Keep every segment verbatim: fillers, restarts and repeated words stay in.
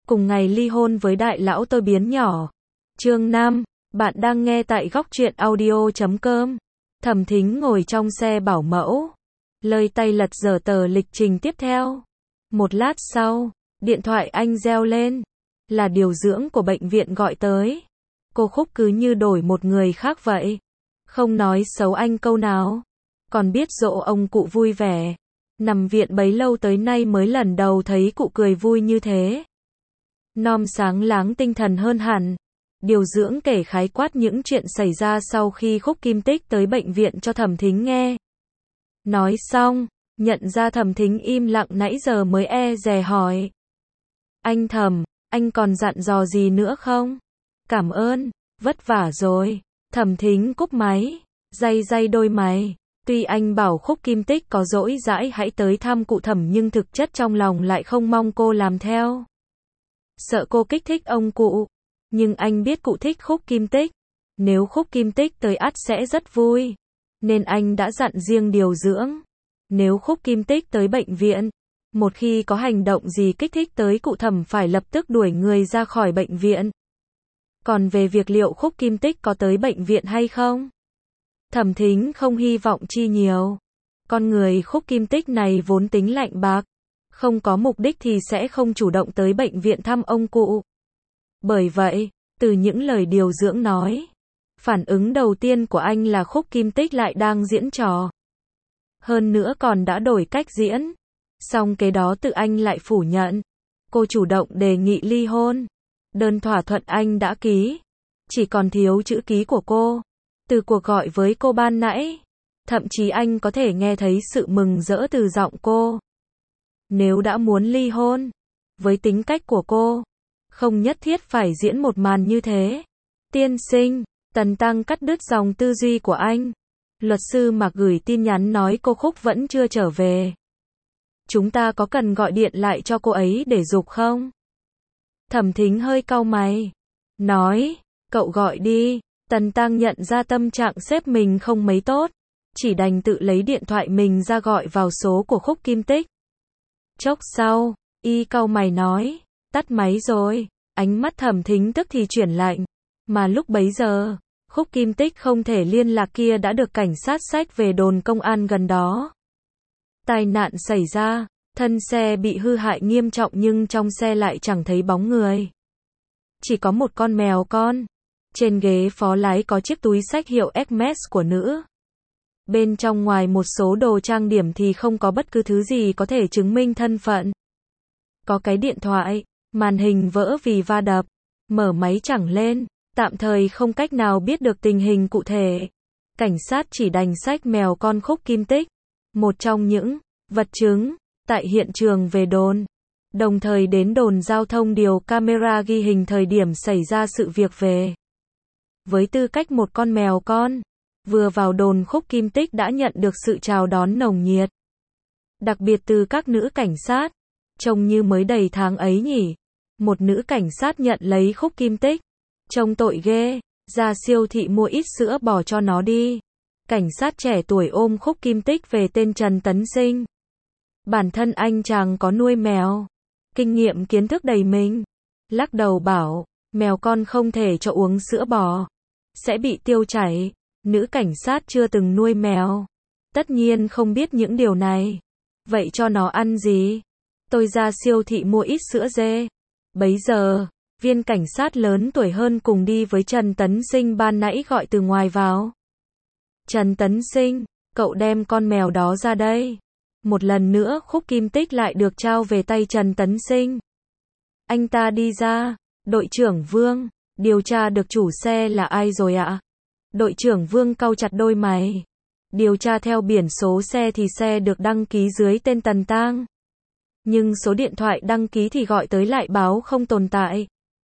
cùng ngày ly hôn với đại lão tôi biến nhỏ. Chương năm, bạn đang nghe tại góc truyện audio chấm com. Thẩm Thính ngồi trong xe bảo mẫu, lơi tay lật dở tờ lịch trình tiếp theo. Một lát sau, điện thoại anh reo lên, là điều dưỡng của bệnh viện gọi tới. Cô Khúc cứ như đổi một người khác vậy, không nói xấu anh câu nào, còn biết dỗ ông cụ vui vẻ. Nằm viện bấy lâu tới nay mới lần đầu thấy cụ cười vui như thế. Nom sáng láng tinh thần hơn hẳn. Điều dưỡng kể khái quát những chuyện xảy ra sau khi Khúc Kim Tích tới bệnh viện cho Thẩm Thính nghe. Nói xong, nhận ra Thẩm Thính im lặng nãy giờ mới e dè hỏi. Anh Thẩm, anh còn dặn dò gì nữa không? Cảm ơn, vất vả rồi. Thẩm Thính cúp máy, day day đôi mày. Tuy anh bảo Khúc Kim Tích có dỗi dãi hãy tới thăm cụ Thẩm nhưng thực chất trong lòng lại không mong cô làm theo. Sợ cô kích thích ông cụ. Nhưng anh biết cụ thích Khúc Kim Tích. Nếu Khúc Kim Tích tới ắt sẽ rất vui. Nên anh đã dặn riêng điều dưỡng. Nếu Khúc Kim Tích tới bệnh viện, một khi có hành động gì kích thích tới cụ Thẩm phải lập tức đuổi người ra khỏi bệnh viện. Còn về việc liệu Khúc Kim Tích có tới bệnh viện hay không? Thẩm Thính không hy vọng chi nhiều. Con người Khúc Kim Tích này vốn tính lạnh bạc. Không có mục đích thì sẽ không chủ động tới bệnh viện thăm ông cụ. Bởi vậy, từ những lời điều dưỡng nói, phản ứng đầu tiên của anh là Khúc Kim Tích lại đang diễn trò. Hơn nữa còn đã đổi cách diễn. Xong kế đó tự anh lại phủ nhận. Cô chủ động đề nghị ly hôn. Đơn thỏa thuận anh đã ký. Chỉ còn thiếu chữ ký của cô. Từ cuộc gọi với cô ban nãy, thậm chí anh có thể nghe thấy sự mừng rỡ từ giọng cô. Nếu đã muốn ly hôn, với tính cách của cô, không nhất thiết phải diễn một màn như thế. Tiên sinh, Tần Tăng cắt đứt dòng tư duy của anh. Luật sư Mạc gửi tin nhắn nói cô Khúc vẫn chưa trở về. Chúng ta có cần gọi điện lại cho cô ấy để giục không? Thẩm Thính hơi cau mày. Nói, cậu gọi đi. Tần Tăng nhận ra tâm trạng sếp mình không mấy tốt. Chỉ đành tự lấy điện thoại mình ra gọi vào số của Khúc Kim Tích. Chốc sau, y cau mày nói, tắt máy rồi. Ánh mắt Thẩm Thính tức thì chuyển lạnh. Mà lúc bấy giờ, Khúc Kim Tích không thể liên lạc kia đã được cảnh sát xách về đồn công an gần đó. Tai nạn xảy ra, thân xe bị hư hại nghiêm trọng nhưng trong xe lại chẳng thấy bóng người. Chỉ có một con mèo con. Trên ghế phó lái có chiếc túi xách hiệu Hermes của nữ. Bên trong ngoài một số đồ trang điểm thì không có bất cứ thứ gì có thể chứng minh thân phận. Có cái điện thoại, màn hình vỡ vì va đập, mở máy chẳng lên, tạm thời không cách nào biết được tình hình cụ thể. Cảnh sát chỉ đành xách mèo con Khúc Kim Tích, một trong những vật chứng tại hiện trường về đồn. Đồng thời đến đồn giao thông điều camera ghi hình thời điểm xảy ra sự việc về. Với tư cách một con mèo con, vừa vào đồn Khúc Kim Tích đã nhận được sự chào đón nồng nhiệt. Đặc biệt từ các nữ cảnh sát, trông như mới đầy tháng ấy nhỉ. Một nữ cảnh sát nhận lấy Khúc Kim Tích, trông tội ghê, ra siêu thị mua ít sữa bò cho nó đi. Cảnh sát trẻ tuổi ôm Khúc Kim Tích về tên Trần Tấn Sinh. Bản thân anh chàng có nuôi mèo, kinh nghiệm kiến thức đầy mình. Lắc đầu bảo, mèo con không thể cho uống sữa bò, sẽ bị tiêu chảy. Nữ cảnh sát chưa từng nuôi mèo, tất nhiên không biết những điều này. Vậy cho nó ăn gì? Tôi ra siêu thị mua ít sữa dê. Bấy giờ, viên cảnh sát lớn tuổi hơn cùng đi với Trần Tấn Sinh ban nãy gọi từ ngoài vào. Trần Tấn Sinh, cậu đem con mèo đó ra đây. Một lần nữa Khúc Kim Tích lại được trao về tay Trần Tấn Sinh. Anh ta đi ra, đội trưởng Vương, điều tra được chủ xe là ai rồi ạ? Đội trưởng Vương cau chặt đôi mày. Điều tra theo biển số xe thì xe được đăng ký dưới tên Tần Tang. Nhưng số điện thoại đăng ký thì gọi tới lại báo không tồn tại.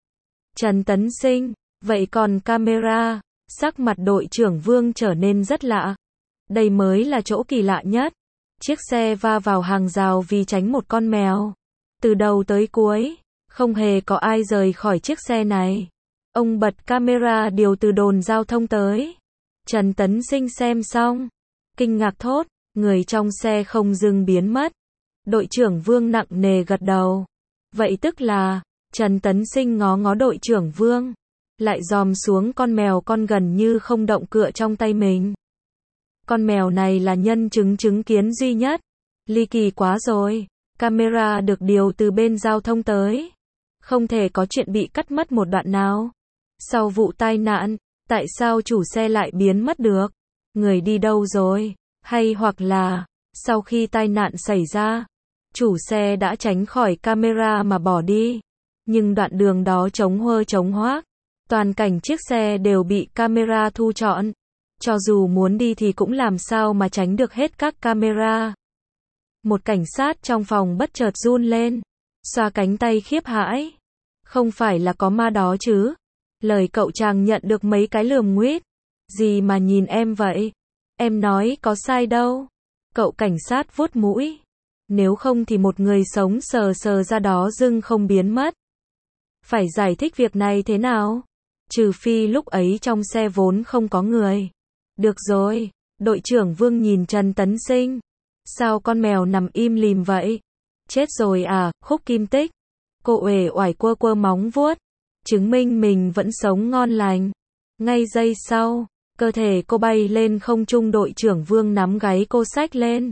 Trần Tấn Sinh, vậy còn camera? Sắc mặt đội trưởng Vương trở nên rất lạ. Đây mới là chỗ kỳ lạ nhất. Chiếc xe va vào hàng rào vì tránh một con mèo. Từ đầu tới cuối, không hề có ai rời khỏi chiếc xe này. Ông bật camera điều từ đồn giao thông tới. Trần Tấn Sinh xem xong, kinh ngạc thốt, người trong xe không dưng biến mất. Đội trưởng Vương nặng nề gật đầu. Vậy tức là, Trần Tấn Sinh ngó ngó đội trưởng Vương, lại dòm xuống con mèo con gần như không động cựa trong tay mình. Con mèo này là nhân chứng chứng kiến duy nhất. Ly kỳ quá rồi. Camera được điều từ bên giao thông tới. Không thể có chuyện bị cắt mất một đoạn nào. Sau vụ tai nạn, tại sao chủ xe lại biến mất được? Người đi đâu rồi? Hay hoặc là, sau khi tai nạn xảy ra, chủ xe đã tránh khỏi camera mà bỏ đi. Nhưng đoạn đường đó trống huơ trống hoác. Toàn cảnh chiếc xe đều bị camera thu trọn. Cho dù muốn đi thì cũng làm sao mà tránh được hết các camera. Một cảnh sát trong phòng bất chợt run lên, xoa cánh tay khiếp hãi. Không phải là có ma đó chứ? Lời cậu chàng nhận được mấy cái lườm nguýt. Gì mà nhìn em vậy? Em nói có sai đâu. Cậu cảnh sát vuốt mũi. Nếu không thì một người sống sờ sờ ra đó dưng không biến mất. Phải giải thích việc này thế nào? Trừ phi lúc ấy trong xe vốn không có người. Được rồi, đội trưởng Vương nhìn Trần Tấn Sinh. Sao con mèo nằm im lìm vậy? Chết rồi à, Khúc Kim Tích. Cô uể oải quơ quơ móng vuốt, chứng minh mình vẫn sống ngon lành. Ngay giây sau, cơ thể cô bay lên không trung, đội trưởng Vương nắm gáy cô xách lên.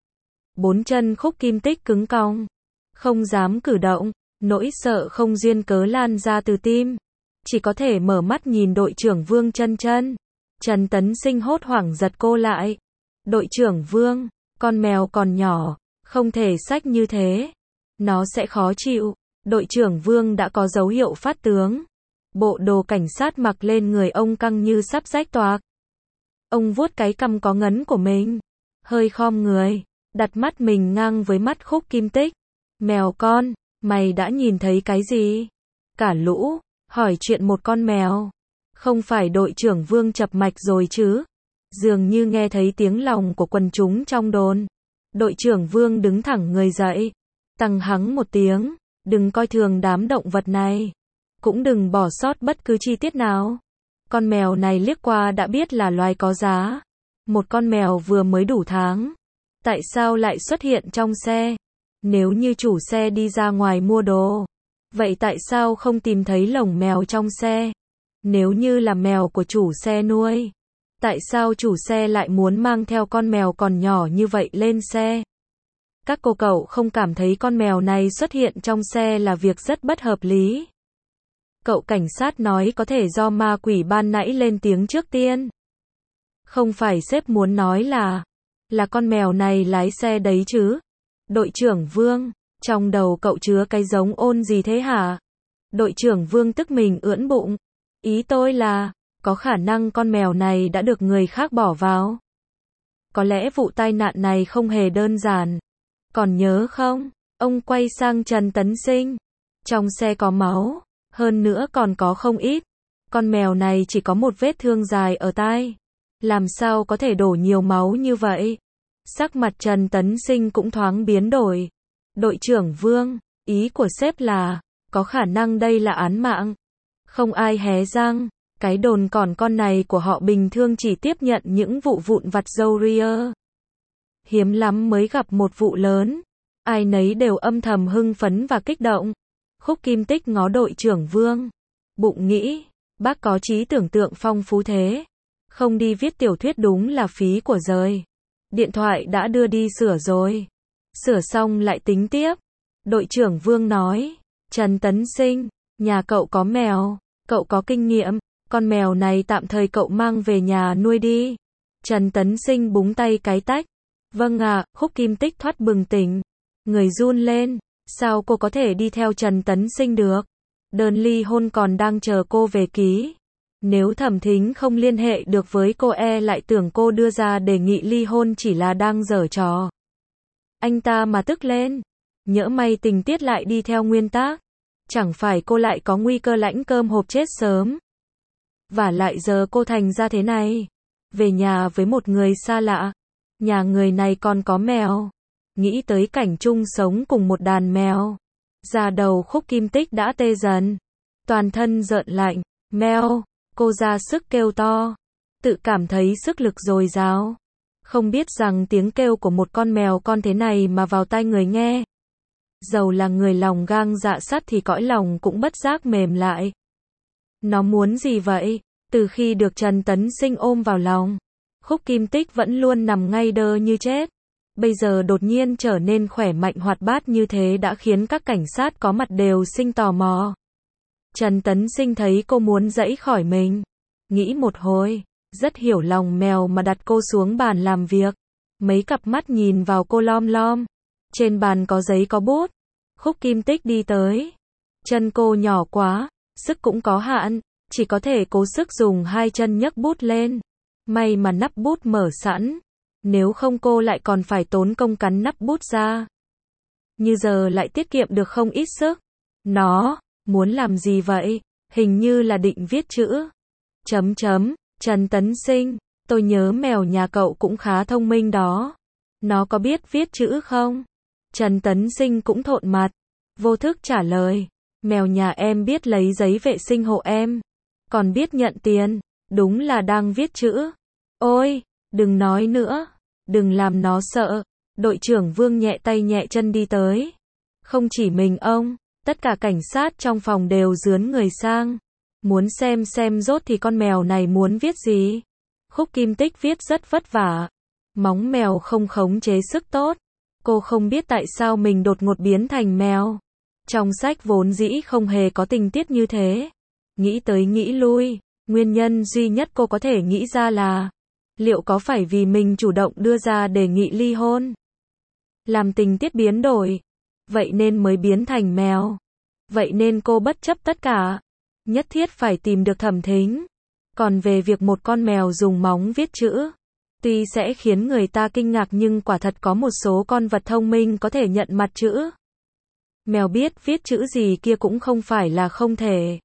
Bốn chân Khúc Kim Tích cứng cong, không dám cử động, nỗi sợ không duyên cớ lan ra từ tim. Chỉ có thể mở mắt nhìn đội trưởng Vương chân chân. Trần Tấn Sinh hốt hoảng giật cô lại. Đội trưởng Vương, con mèo còn nhỏ, không thể xách như thế. Nó sẽ khó chịu. Đội trưởng Vương đã có dấu hiệu phát tướng. Bộ đồ cảnh sát mặc lên người ông căng như sắp rách toạc. Ông vuốt cái cằm có ngấn của mình, hơi khom người, đặt mắt mình ngang với mắt Khúc Kim Tích. Mèo con, mày đã nhìn thấy cái gì? Cả lũ, hỏi chuyện một con mèo. Không phải đội trưởng Vương chập mạch rồi chứ? Dường như nghe thấy tiếng lòng của quần chúng trong đồn. Đội trưởng Vương đứng thẳng người dậy, tăng hắng một tiếng. Đừng coi thường đám động vật này. Cũng đừng bỏ sót bất cứ chi tiết nào. Con mèo này liếc qua đã biết là loài có giá. Một con mèo vừa mới đủ tháng. Tại sao lại xuất hiện trong xe? Nếu như chủ xe đi ra ngoài mua đồ, vậy tại sao không tìm thấy lồng mèo trong xe? Nếu như là mèo của chủ xe nuôi, tại sao chủ xe lại muốn mang theo con mèo còn nhỏ như vậy lên xe? Các cô cậu không cảm thấy con mèo này xuất hiện trong xe là việc rất bất hợp lý? Cậu cảnh sát nói có thể do ma quỷ ban nãy lên tiếng trước tiên. Không phải sếp muốn nói là, là con mèo này lái xe đấy chứ? Đội trưởng Vương, trong đầu cậu chứa cái giống ôn gì thế hả? Đội trưởng Vương tức mình ưỡn bụng. Ý tôi là, có khả năng con mèo này đã được người khác bỏ vào. Có lẽ vụ tai nạn này không hề đơn giản. Còn nhớ không? Ông quay sang Trần Tấn Sinh. Trong xe có máu, hơn nữa còn có không ít. Con mèo này chỉ có một vết thương dài ở tai. Làm sao có thể đổ nhiều máu như vậy? Sắc mặt Trần Tấn Sinh cũng thoáng biến đổi. Đội trưởng Vương, ý của sếp là, có khả năng đây là án mạng. Không ai hé răng. Cái đồn còn con này của họ bình thường chỉ tiếp nhận những vụ vụn vặt râu ria. Hiếm lắm mới gặp một vụ lớn. Ai nấy đều âm thầm hưng phấn và kích động. Khúc Kim Tích ngó đội trưởng Vương. Bụng nghĩ, bác có trí tưởng tượng phong phú thế. Không đi viết tiểu thuyết đúng là phí của giời. Điện thoại đã đưa đi sửa rồi. Sửa xong lại tính tiếp. Đội trưởng Vương nói, Trần Tấn Sinh, nhà cậu có mèo, cậu có kinh nghiệm, con mèo này tạm thời cậu mang về nhà nuôi đi. Trần Tấn Sinh búng tay cái tách. Vâng ạ, à, Khúc Kim Tích thoát bừng tỉnh. Người run lên, sao cô có thể đi theo Trần Tấn Sinh được? Đơn ly hôn còn đang chờ cô về ký. Nếu Thẩm Thính không liên hệ được với cô e lại tưởng cô đưa ra đề nghị ly hôn chỉ là đang giở trò. Anh ta mà tức lên. Nhỡ may tình tiết lại đi theo nguyên tắc. Chẳng phải cô lại có nguy cơ lãnh cơm hộp chết sớm. Và lại giờ cô thành ra thế này. Về nhà với một người xa lạ. Nhà người này còn có mèo. Nghĩ tới cảnh chung sống cùng một đàn mèo. Da đầu Khúc Kim Tích đã tê dần. Toàn thân rợn lạnh. Mèo. Cô ra sức kêu to. Tự cảm thấy sức lực dồi dào. Không biết rằng tiếng kêu của một con mèo con thế này mà vào tai người nghe. Dầu là người lòng gang dạ sắt thì cõi lòng cũng bất giác mềm lại. Nó muốn gì vậy? Từ khi được Trần Tấn Sinh ôm vào lòng, Khúc Kim Tích vẫn luôn nằm ngay đơ như chết. Bây giờ đột nhiên trở nên khỏe mạnh hoạt bát như thế đã khiến các cảnh sát có mặt đều sinh tò mò. Trần Tấn Sinh thấy cô muốn giãy khỏi mình. Nghĩ một hồi, rất hiểu lòng mèo mà đặt cô xuống bàn làm việc. Mấy cặp mắt nhìn vào cô lom lom. Trên bàn có giấy có bút. Khúc Kim Tích đi tới. Chân cô nhỏ quá, sức cũng có hạn, chỉ có thể cố sức dùng hai chân nhấc bút lên. May mà nắp bút mở sẵn. Nếu không cô lại còn phải tốn công cắn nắp bút ra. Như giờ lại tiết kiệm được không ít sức. Nó, muốn làm gì vậy? Hình như là định viết chữ. Chấm chấm, Trần Tấn Sinh, tôi nhớ mèo nhà cậu cũng khá thông minh đó. Nó có biết viết chữ không? Trần Tấn Sinh cũng thộn mặt. Vô thức trả lời. Mèo nhà em biết lấy giấy vệ sinh hộ em. Còn biết nhận tiền. Đúng là đang viết chữ. Ôi, đừng nói nữa. Đừng làm nó sợ. Đội trưởng Vương nhẹ tay nhẹ chân đi tới. Không chỉ mình ông, tất cả cảnh sát trong phòng đều rướn người sang. Muốn xem xem rốt thì con mèo này muốn viết gì. Khúc Kim Tích viết rất vất vả. Móng mèo không khống chế sức tốt. Cô không biết tại sao mình đột ngột biến thành mèo. Trong sách vốn dĩ không hề có tình tiết như thế. Nghĩ tới nghĩ lui, nguyên nhân duy nhất cô có thể nghĩ ra là liệu có phải vì mình chủ động đưa ra đề nghị ly hôn, làm tình tiết biến đổi, vậy nên mới biến thành mèo. Vậy nên cô bất chấp tất cả, nhất thiết phải tìm được Thẩm Thính. Còn về việc một con mèo dùng móng viết chữ, tuy sẽ khiến người ta kinh ngạc nhưng quả thật có một số con vật thông minh có thể nhận mặt chữ. Mèo biết viết chữ gì kia cũng không phải là không thể.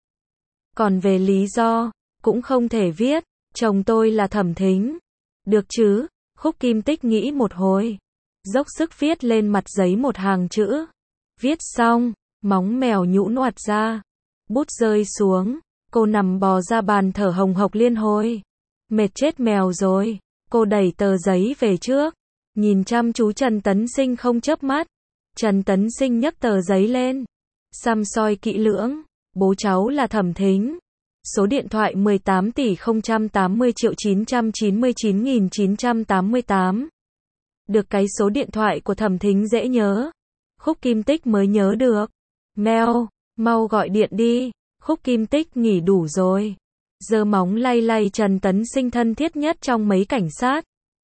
Còn về lý do, cũng không thể viết, chồng tôi là Thẩm Thính. Được chứ, Khúc Kim Tích nghĩ một hồi. Dốc sức viết lên mặt giấy một hàng chữ. Viết xong, móng mèo nhũn oặt ra. Bút rơi xuống, cô nằm bò ra bàn thở hồng hộc liên hồi. Mệt chết mèo rồi, cô đẩy tờ giấy về trước. Nhìn chăm chú Trần Tấn Sinh không chớp mắt. Trần Tấn Sinh nhấc tờ giấy lên. Săm soi kỹ lưỡng. Bố cháu là Thẩm Thính. Số điện thoại mười tám tỷ không trăm tám mươi triệu chín trăm chín mươi chín nghìn chín trăm tám mươi tám. Được cái số điện thoại của Thẩm Thính dễ nhớ. Khúc Kim Tích mới nhớ được. Mèo, mau gọi điện đi. Khúc Kim Tích nghỉ đủ rồi. Giơ móng lay lay Trần Tấn Sinh thân thiết nhất trong mấy cảnh sát.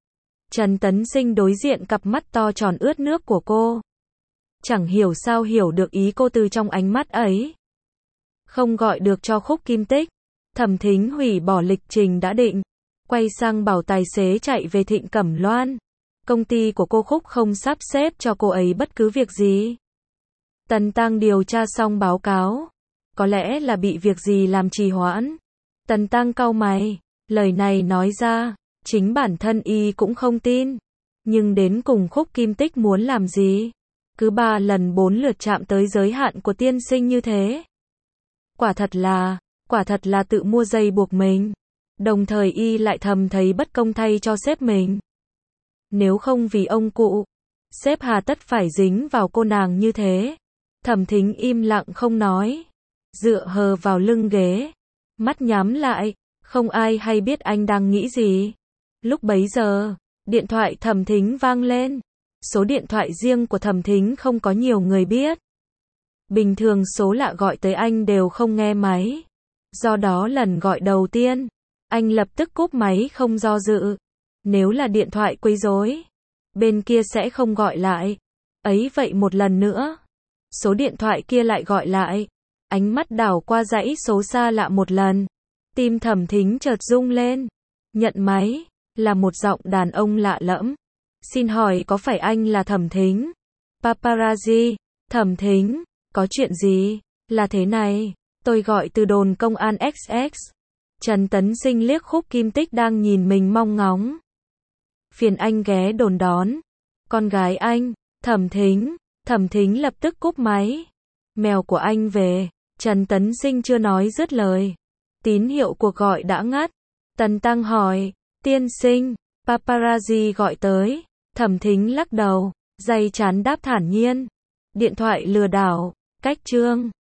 Trần Tấn Sinh đối diện cặp mắt to tròn ướt nước của cô. Chẳng hiểu sao hiểu được ý cô từ trong ánh mắt ấy. Không gọi được cho Khúc Kim Tích. Thẩm Thính hủy bỏ lịch trình đã định. Quay sang bảo tài xế chạy về Thịnh Cẩm Loan. Công ty của cô Khúc không sắp xếp cho cô ấy bất cứ việc gì. Tần Tăng điều tra xong báo cáo. Có lẽ là bị việc gì làm trì hoãn. Tần Tăng cau mày. Lời này nói ra, chính bản thân y cũng không tin. Nhưng đến cùng Khúc Kim Tích muốn làm gì? Cứ ba lần bốn lượt chạm tới giới hạn của tiên sinh như thế. Quả thật là, quả thật là tự mua dây buộc mình. Đồng thời y lại thầm thấy bất công thay cho sếp mình. Nếu không vì ông cụ, sếp hà tất phải dính vào cô nàng như thế. Thẩm Thính im lặng không nói. Dựa hờ vào lưng ghế. Mắt nhắm lại, không ai hay biết anh đang nghĩ gì. Lúc bấy giờ, điện thoại Thẩm Thính vang lên. Số điện thoại riêng của Thẩm Thính không có nhiều người biết. Bình thường số lạ gọi tới anh đều không nghe máy. Do đó lần gọi đầu tiên, anh lập tức cúp máy không do dự. Nếu là điện thoại quấy rối, bên kia sẽ không gọi lại. Ấy vậy một lần nữa, số điện thoại kia lại gọi lại. Ánh mắt đảo qua dãy số xa lạ một lần. Tim Thẩm Thính chợt rung lên. Nhận máy, là một giọng đàn ông lạ lẫm. Xin hỏi có phải anh là Thẩm Thính? Paparazzi, Thẩm Thính, có chuyện gì? Là thế này, tôi gọi từ đồn công an ích ích. Trần Tấn Sinh liếc Khúc Kim Tích đang nhìn mình mong ngóng. Phiền anh ghé đồn đón. Con gái anh, Thẩm Thính. Thẩm Thính lập tức cúp máy. Mèo của anh về. Trần Tấn Sinh chưa nói dứt lời. Tín hiệu cuộc gọi đã ngắt. Tần Tăng hỏi, tiên sinh, paparazzi gọi tới. Thẩm Thính lắc đầu, day chán đáp thản nhiên. Điện thoại lừa đảo. Cách chương